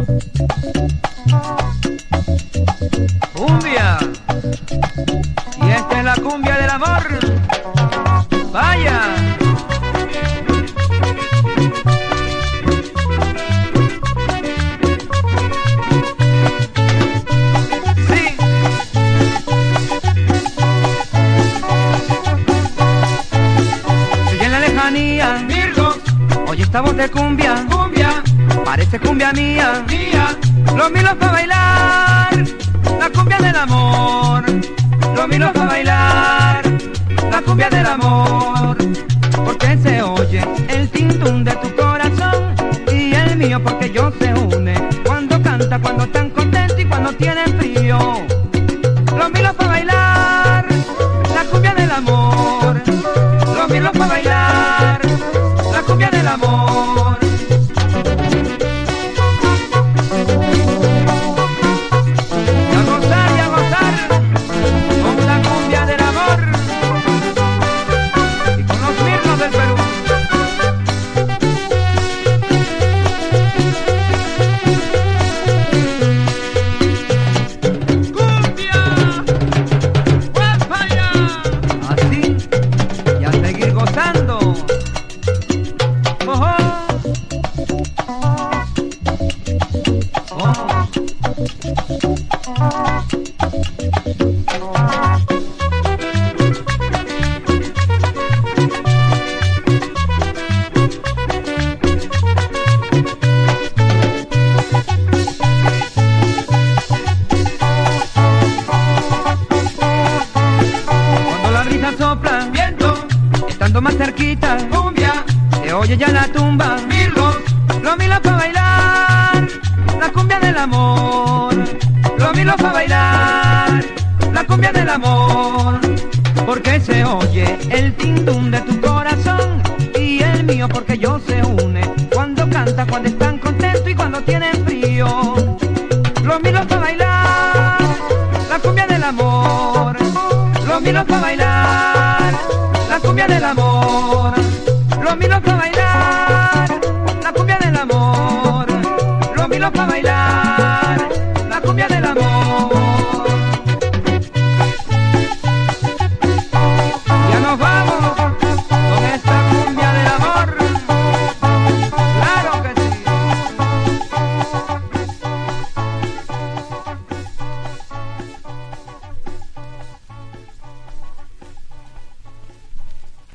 Cumbia. Y esta es la cumbia del amor. Vaya. Sí. Y en la lejanía, Virgo, oye esta voz de cumbia, cumbia, parece cumbia mía. mía, Los milos para bailar, la cumbia del amor. Los milos para bailar, la cumbia del amor. Porque se oye el tintum de tu corazón y el mío porque yo se une. Cuando canta, cuando están contentos y cuando tienen frío. Los milos para bailar, la cumbia del amor. Los milos para bailar, la cumbia del amor. Y a gozar con la cumbia del amor y con los mirlos del Perú. cumbia, guapaya. Así, y a seguir gozando. Ojo. Oh. Cuando la brisa sopla, Viento, estando más cerquita, cumbia, se oye ya la tumba. Virgo, Los milos para bailar, la cumbia del amor. Los milos para bailar, la cumbia del amor. Porque se oye el tintum de tu corazón y el mío porque yo se une. Cuando canta, cuando están contentos y cuando tienen frío. Los milos para bailar, la cumbia del amor. Los milos para bailar, la cumbia del amor. Los milos para bailar.